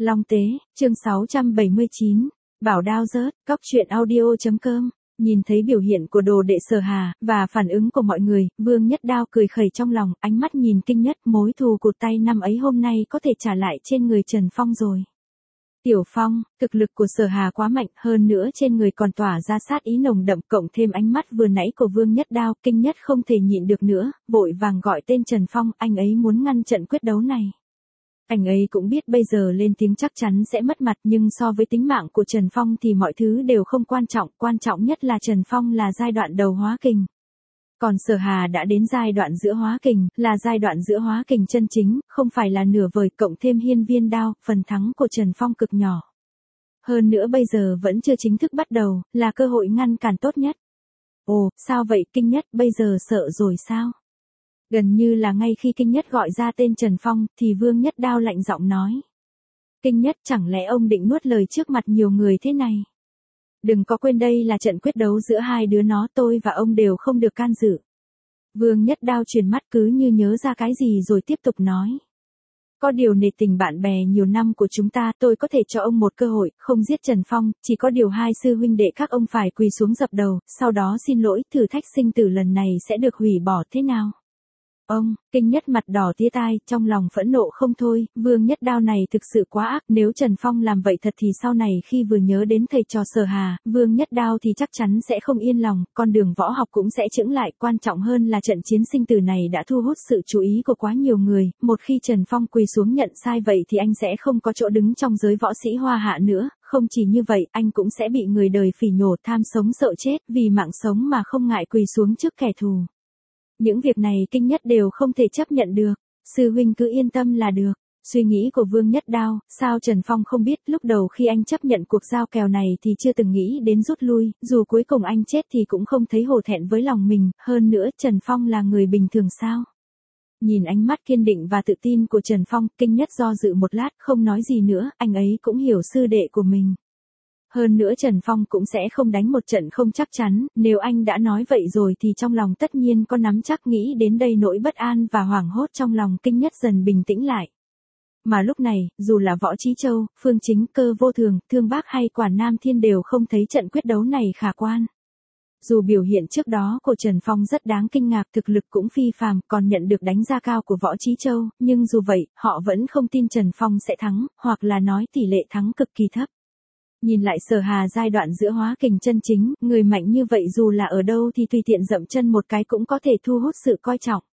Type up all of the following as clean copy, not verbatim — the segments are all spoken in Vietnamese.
Long Tế, chương 679, Bảo Đao rớt, Cóc truyện audio.com. Nhìn thấy biểu hiện của đồ đệ Sở Hà, và phản ứng của mọi người, Vương Nhất Đao cười khẩy trong lòng, ánh mắt nhìn kinh nhất, mối thù cụt tay năm ấy hôm nay có thể trả lại trên người Trần Phong rồi. Tiểu Phong, thực lực của Sở Hà quá mạnh, hơn nữa trên người còn tỏa ra sát ý nồng đậm, cộng thêm ánh mắt vừa nãy của Vương Nhất Đao, kinh nhất không thể nhịn được nữa, vội vàng gọi tên Trần Phong, anh ấy muốn ngăn trận quyết đấu này. Anh ấy cũng biết bây giờ lên tiếng chắc chắn sẽ mất mặt, nhưng so với tính mạng của Trần Phong thì mọi thứ đều không quan trọng nhất là Trần Phong là giai đoạn đầu hóa kình. Còn Sở Hà đã đến giai đoạn giữa hóa kình, là giai đoạn giữa hóa kình chân chính, không phải là nửa vời, cộng thêm hiên viên đao, phần thắng của Trần Phong cực nhỏ. Hơn nữa bây giờ vẫn chưa chính thức bắt đầu, là cơ hội ngăn cản tốt nhất. Ồ, sao vậy kinh nhất, bây giờ sợ rồi sao? Gần như là ngay khi kinh nhất gọi ra tên Trần Phong, thì Vương Nhất Đao lạnh giọng nói. Kinh nhất, chẳng lẽ ông định nuốt lời trước mặt nhiều người thế này? Đừng có quên đây là trận quyết đấu giữa hai đứa nó, tôi và ông đều không được can dự. Vương Nhất Đao chuyển mắt cứ như nhớ ra cái gì rồi tiếp tục nói. Có điều nể tình bạn bè nhiều năm của chúng ta, tôi có thể cho ông một cơ hội, không giết Trần Phong, chỉ có điều hai sư huynh đệ các ông phải quỳ xuống dập đầu, sau đó xin lỗi, thử thách sinh tử lần này sẽ được hủy bỏ thế nào? Ông, kinh nhất mặt đỏ tía tai, trong lòng phẫn nộ không thôi, Vương Nhất Đao này thực sự quá ác, nếu Trần Phong làm vậy thật thì sau này khi vừa nhớ đến thầy trò Sở Hà, Vương Nhất Đao thì chắc chắn sẽ không yên lòng, con đường võ học cũng sẽ chững lại, quan trọng hơn là trận chiến sinh tử này đã thu hút sự chú ý của quá nhiều người, một khi Trần Phong quỳ xuống nhận sai vậy thì anh sẽ không có chỗ đứng trong giới võ sĩ Hoa Hạ nữa, không chỉ như vậy, anh cũng sẽ bị người đời phỉ nhổ, tham sống sợ chết, vì mạng sống mà không ngại quỳ xuống trước kẻ thù. Những việc này kinh nhất đều không thể chấp nhận được, sư huynh cứ yên tâm là được. Suy nghĩ của Vương Nhất Đao, sao Trần Phong không biết, lúc đầu khi anh chấp nhận cuộc giao kèo này thì chưa từng nghĩ đến rút lui, dù cuối cùng anh chết thì cũng không thấy hổ thẹn với lòng mình, hơn nữa Trần Phong là người bình thường sao? Nhìn ánh mắt kiên định và tự tin của Trần Phong, kinh nhất do dự một lát, không nói gì nữa, anh ấy cũng hiểu sư đệ của mình. Hơn nữa Trần Phong cũng sẽ không đánh một trận không chắc chắn, nếu anh đã nói vậy rồi thì trong lòng tất nhiên có nắm chắc, nghĩ đến đây nỗi bất an và hoảng hốt trong lòng kinh nhất dần bình tĩnh lại. Mà lúc này, dù là Võ Chí Châu, Phương Chính, Cơ Vô Thường, Thương Bác hay Quản Nam Thiên đều không thấy trận quyết đấu này khả quan. Dù biểu hiện trước đó của Trần Phong rất đáng kinh ngạc, thực lực cũng phi phàm, còn nhận được đánh giá cao của Võ Chí Châu, nhưng dù vậy, họ vẫn không tin Trần Phong sẽ thắng, hoặc là nói tỷ lệ thắng cực kỳ thấp. Nhìn lại Sở Hà giai đoạn giữa hóa kình chân chính, người mạnh như vậy dù là ở đâu thì tùy tiện dậm chân một cái cũng có thể thu hút sự coi trọng.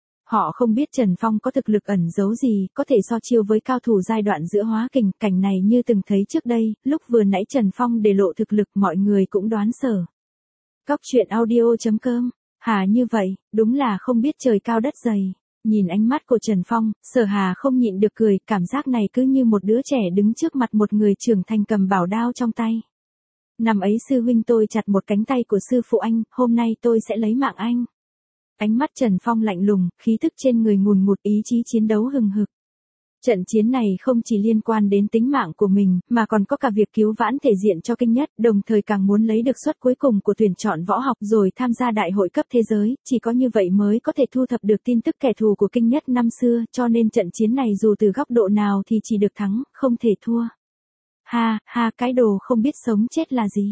Họ không biết Trần Phong có thực lực ẩn giấu gì, có thể so chiêu với cao thủ giai đoạn giữa hóa kình, cảnh này như từng thấy trước đây, lúc vừa nãy Trần Phong để lộ thực lực mọi người cũng đoán sở. Cóc truyện audio.com, Hà như vậy, đúng là không biết trời cao đất dày. Nhìn ánh mắt của Trần Phong, Sở Hà không nhịn được cười, cảm giác này cứ như một đứa trẻ đứng trước mặt một người trưởng thành cầm bảo đao trong tay. Năm ấy sư huynh tôi chặt một cánh tay của sư phụ anh, hôm nay tôi sẽ lấy mạng anh. Ánh mắt Trần Phong lạnh lùng, khí thức trên người ngùn ngụt, ý chí chiến đấu hừng hực. Trận chiến này không chỉ liên quan đến tính mạng của mình, mà còn có cả việc cứu vãn thể diện cho kinh nhất, đồng thời càng muốn lấy được suất cuối cùng của tuyển chọn võ học rồi tham gia đại hội cấp thế giới, chỉ có như vậy mới có thể thu thập được tin tức kẻ thù của kinh nhất năm xưa, cho nên trận chiến này dù từ góc độ nào thì chỉ được thắng, không thể thua. Ha, ha, cái đồ không biết sống chết là gì?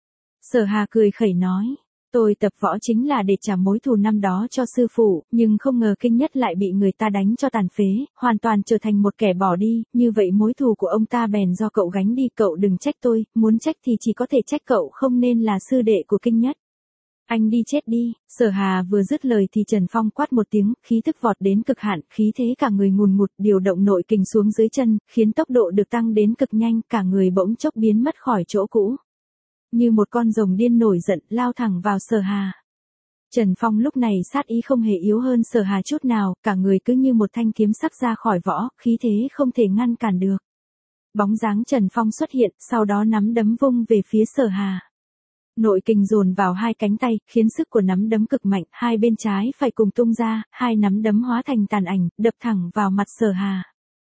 Sở Hà cười khẩy nói. Tôi tập võ chính là để trả mối thù năm đó cho sư phụ, nhưng không ngờ kinh nhất lại bị người ta đánh cho tàn phế, hoàn toàn trở thành một kẻ bỏ đi, như vậy mối thù của ông ta bèn do cậu gánh đi, cậu đừng trách tôi, muốn trách thì chỉ có thể trách cậu không nên là sư đệ của kinh nhất. Anh đi chết đi, Sở Hà vừa dứt lời thì Trần Phong quát một tiếng, khí tức vọt đến cực hạn, khí thế cả người ngùn ngụt, điều động nội kình xuống dưới chân, khiến tốc độ được tăng đến cực nhanh, cả người bỗng chốc biến mất khỏi chỗ cũ. Như một con rồng điên nổi giận, lao thẳng vào Sở Hà. Trần Phong lúc này sát ý không hề yếu hơn Sở Hà chút nào, cả người cứ như một thanh kiếm sắc ra khỏi vỏ, khí thế không thể ngăn cản được. Bóng dáng Trần Phong xuất hiện, sau đó nắm đấm vung về phía Sở Hà. Nội kình dồn vào hai cánh tay, khiến sức của nắm đấm cực mạnh, hai bên trái phải cùng tung ra, hai nắm đấm hóa thành tàn ảnh, đập thẳng vào mặt Sở Hà.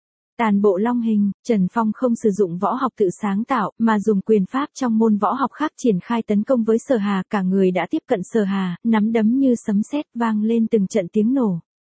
Tàn bộ long hình, Trần Phong không sử dụng võ học tự sáng tạo, mà dùng quyền pháp trong môn võ học khác triển khai tấn công với Sở Hà, cả người đã tiếp cận Sở Hà, nắm đấm như sấm sét vang lên từng trận tiếng nổ.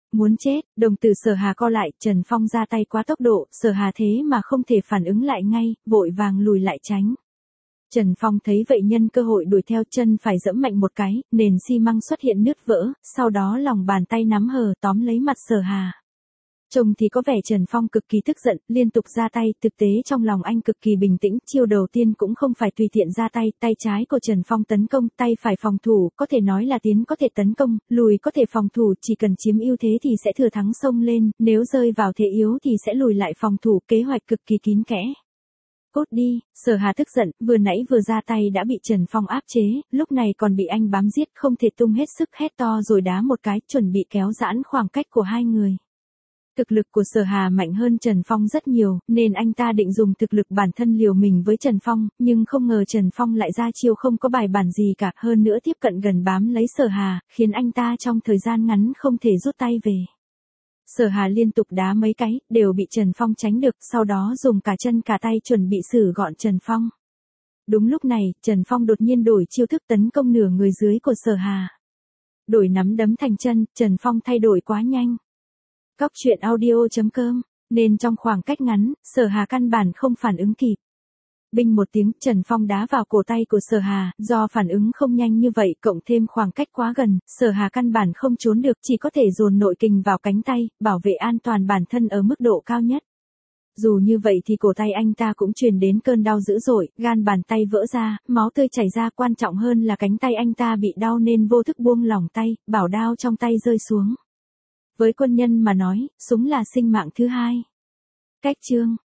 muốn chết, đồng tử Sở Hà co lại, Trần Phong ra tay quá tốc độ, Sở Hà thế mà không thể phản ứng lại ngay, vội vàng lùi lại tránh. Trần Phong thấy vậy nhân cơ hội đuổi theo, chân phải giẫm mạnh một cái, nền xi măng xuất hiện nứt vỡ, sau đó lòng bàn tay nắm hờ tóm lấy mặt Sở Hà. Trông thì có vẻ Trần Phong cực kỳ tức giận, liên tục ra tay, thực tế trong lòng anh cực kỳ bình tĩnh, chiêu đầu tiên cũng không phải tùy tiện ra tay, tay trái của Trần Phong tấn công, tay phải phòng thủ, có thể nói là tiến có thể tấn công, lùi có thể phòng thủ, chỉ cần chiếm ưu thế thì sẽ thừa thắng xông lên, nếu rơi vào thế yếu thì sẽ lùi lại phòng thủ, kế hoạch cực kỳ kín kẽ. Cút đi, Sở Hà tức giận, vừa nãy vừa ra tay đã bị Trần Phong áp chế, lúc này còn bị anh bám giết, không thể tung hết sức, hét to rồi đá một cái, chuẩn bị kéo giãn khoảng cách của hai người. Thực lực của Sở Hà mạnh hơn Trần Phong rất nhiều, nên anh ta định dùng thực lực bản thân liều mình với Trần Phong, nhưng không ngờ Trần Phong lại ra chiêu không có bài bản gì cả, hơn nữa tiếp cận gần bám lấy Sở Hà, khiến anh ta trong thời gian ngắn không thể rút tay về. Sở Hà liên tục đá mấy cái, đều bị Trần Phong tránh được, sau đó dùng cả chân cả tay chuẩn bị xử gọn Trần Phong. Đúng lúc này, Trần Phong đột nhiên đổi chiêu thức tấn công nửa người dưới của Sở Hà. Đổi nắm đấm thành chân, Trần Phong thay đổi quá nhanh. Cóc truyện audio.com, nên trong khoảng cách ngắn, Sở Hà căn bản không phản ứng kịp. Binh một tiếng, Trần Phong đá vào cổ tay của Sở Hà, do phản ứng không nhanh như vậy, cộng thêm khoảng cách quá gần, Sở Hà căn bản không trốn được, chỉ có thể dồn nội kình vào cánh tay, bảo vệ an toàn bản thân ở mức độ cao nhất. Dù như vậy thì cổ tay anh ta cũng truyền đến cơn đau dữ dội, gan bàn tay vỡ ra, máu tươi chảy ra, quan trọng hơn là cánh tay anh ta bị đau nên vô thức buông lỏng tay, bảo đao trong tay rơi xuống. Với quân nhân mà nói, súng là sinh mạng thứ hai. Cách chương